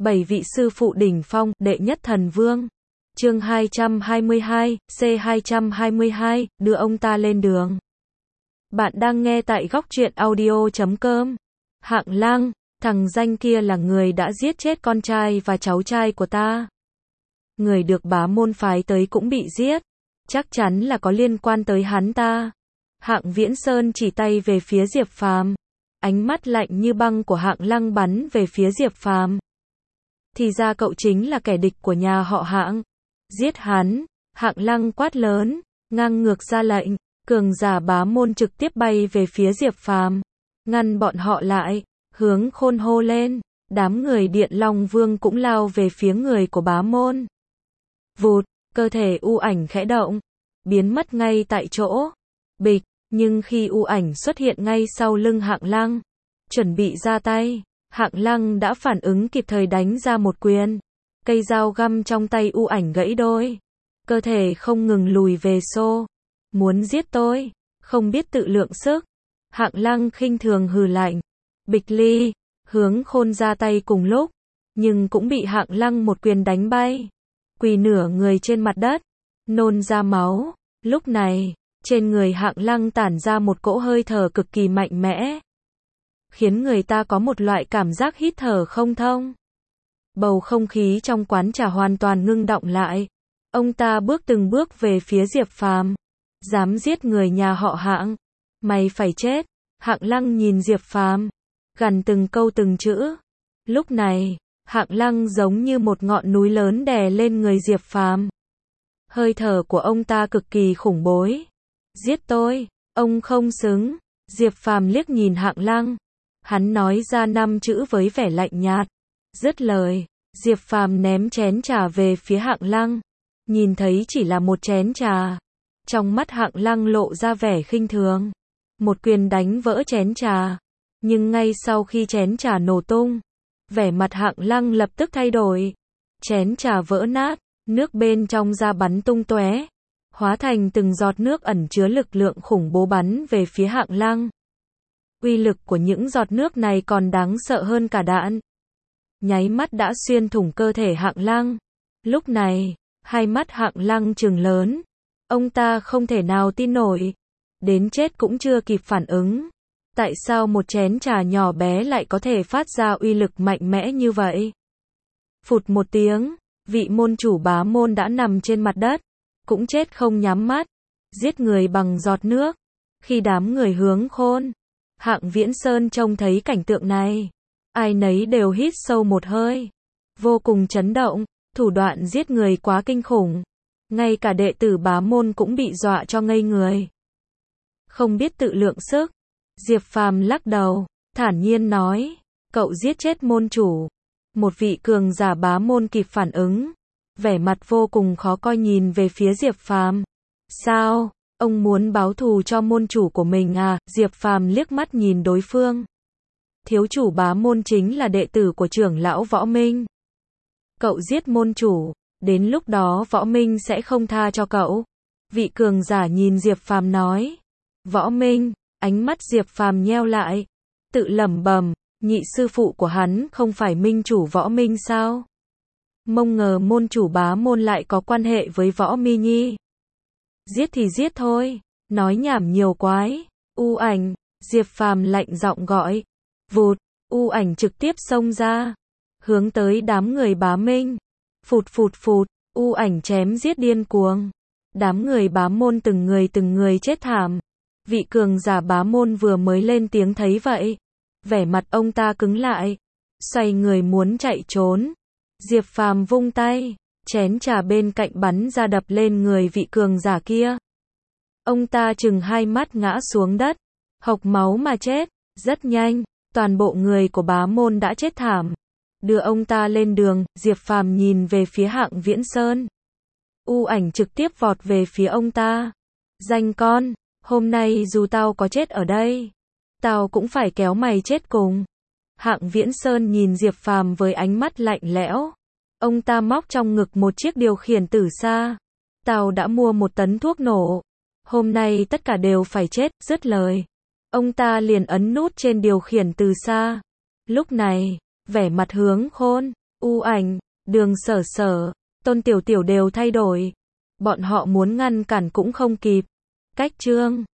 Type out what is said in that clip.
7 vị sư phụ đỉnh phong, đệ nhất thần vương. Chương 222, C222, đưa ông ta lên đường. Bạn đang nghe tại góc truyện audio.com. Hạng Lăng, thằng danh kia là người đã giết chết con trai và cháu trai của ta. Người được bá môn phái tới cũng bị giết. Chắc chắn là có liên quan tới hắn ta. Hạng Viễn Sơn chỉ tay về phía Diệp Phàm. Ánh mắt lạnh như băng của Hạng Lăng bắn về phía Diệp Phàm. Thì ra cậu chính là kẻ địch của nhà họ Hạng. Giết hắn, Hạng Lăng quát lớn, ngang ngược ra lệnh, cường giả bá môn trực tiếp bay về phía Diệp Phàm, ngăn bọn họ lại, hướng Khôn hô lên, đám người Điện Long Vương cũng lao về phía người của bá môn. Vụt, cơ thể u ảnh khẽ động, biến mất ngay tại chỗ. Bịch, nhưng khi u ảnh xuất hiện ngay sau lưng Hạng Lăng, chuẩn bị ra tay, Hạng Lăng đã phản ứng kịp thời đánh ra một quyền. Cây dao găm trong tay u ảnh gãy đôi. Cơ thể không ngừng lùi về xô. Muốn giết tôi, không biết tự lượng sức. Hạng Lăng khinh thường hừ lạnh. Bịch ly, hướng Khôn ra tay cùng lúc. Nhưng cũng bị Hạng Lăng một quyền đánh bay. Quỳ nửa người trên mặt đất. Nôn ra máu. Lúc này, trên người Hạng Lăng tản ra một cỗ hơi thở cực kỳ mạnh mẽ. Khiến người ta có một loại cảm giác hít thở không thông. Bầu không khí trong quán trà hoàn toàn ngưng động lại. Ông ta bước từng bước về phía Diệp Phàm. Dám giết người nhà họ Hạng, mày phải chết. Hạng Lăng nhìn Diệp Phàm, gằn từng câu từng chữ. Lúc này, Hạng Lăng giống như một ngọn núi lớn đè lên người Diệp Phàm. Hơi thở của ông ta cực kỳ khủng bố. Giết tôi, ông không xứng. Diệp Phàm liếc nhìn Hạng Lăng. Hắn nói ra 5 chữ với vẻ lạnh nhạt. Dứt lời, Diệp Phàm ném chén trà về phía Hạng Lăng. Nhìn thấy chỉ là một chén trà. Trong mắt Hạng Lăng lộ ra vẻ khinh thường. Một quyền đánh vỡ chén trà. Nhưng ngay sau khi chén trà nổ tung, vẻ mặt Hạng Lăng lập tức thay đổi. Chén trà vỡ nát, nước bên trong ra bắn tung tóe, hóa thành từng giọt nước ẩn chứa lực lượng khủng bố bắn về phía Hạng Lăng. Uy lực của những giọt nước này còn đáng sợ hơn cả đạn. Nháy mắt đã xuyên thủng cơ thể Hạng Lăng. Lúc này, hai mắt Hạng Lăng trừng lớn. Ông ta không thể nào tin nổi. Đến chết cũng chưa kịp phản ứng. Tại sao một chén trà nhỏ bé lại có thể phát ra uy lực mạnh mẽ như vậy? Phụt một tiếng, vị môn chủ bá môn đã nằm trên mặt đất. Cũng chết không nhắm mắt. Giết người bằng giọt nước. Khi đám người hướng Khôn, Hạng Viễn Sơn trông thấy cảnh tượng này, ai nấy đều hít sâu một hơi. Vô cùng chấn động, thủ đoạn giết người quá kinh khủng. Ngay cả đệ tử bá môn cũng bị dọa cho ngây người. Không biết tự lượng sức. Diệp Phàm lắc đầu, thản nhiên nói, cậu giết chết môn chủ. Một vị cường giả bá môn kịp phản ứng. Vẻ mặt vô cùng khó coi nhìn về phía Diệp Phàm. Sao? Ông muốn báo thù cho môn chủ của mình à? Diệp Phàm liếc mắt nhìn đối phương. Thiếu chủ bá môn chính là đệ tử của trưởng lão Võ Minh. Cậu giết môn chủ, đến lúc đó Võ Minh sẽ không tha cho cậu. Vị cường giả nhìn Diệp Phàm nói. Võ Minh, ánh mắt Diệp Phàm nheo lại, tự lẩm bẩm, nhị sư phụ của hắn không phải minh chủ Võ Minh sao? Mông ngờ môn chủ bá môn lại có quan hệ với Võ Mi Nhi. Giết thì giết thôi, nói nhảm nhiều quái. U ảnh, Diệp Phàm lạnh giọng gọi. Vụt, u ảnh trực tiếp xông ra, hướng tới đám người bá minh. Phụt phụt phụt, u ảnh chém giết điên cuồng. Đám người bá môn từng người chết thảm. Vị cường giả bá môn vừa mới lên tiếng thấy vậy, vẻ mặt ông ta cứng lại, xoay người muốn chạy trốn. Diệp Phàm vung tay, chén trà bên cạnh bắn ra đập lên người vị cường giả kia. Ông ta trừng hai mắt ngã xuống đất, hộc máu mà chết. Rất nhanh, toàn bộ người của bá môn đã chết thảm. Đưa ông ta lên đường, Diệp Phàm nhìn về phía Hạng Viễn Sơn. U ảnh trực tiếp vọt về phía ông ta. Danh con, hôm nay dù tao có chết ở đây, tao cũng phải kéo mày chết cùng. Hạng Viễn Sơn nhìn Diệp Phàm với ánh mắt lạnh lẽo. Ông ta móc trong ngực một chiếc điều khiển từ xa. Tao đã mua 1 tấn thuốc nổ. Hôm nay tất cả đều phải chết. Dứt lời, ông ta liền ấn nút trên điều khiển từ xa. Lúc này, vẻ mặt hướng Khôn, U Ảnh, Đường Sở Sở, Tôn Tiểu Tiểu đều thay đổi. Bọn họ muốn ngăn cản cũng không kịp. Cách chương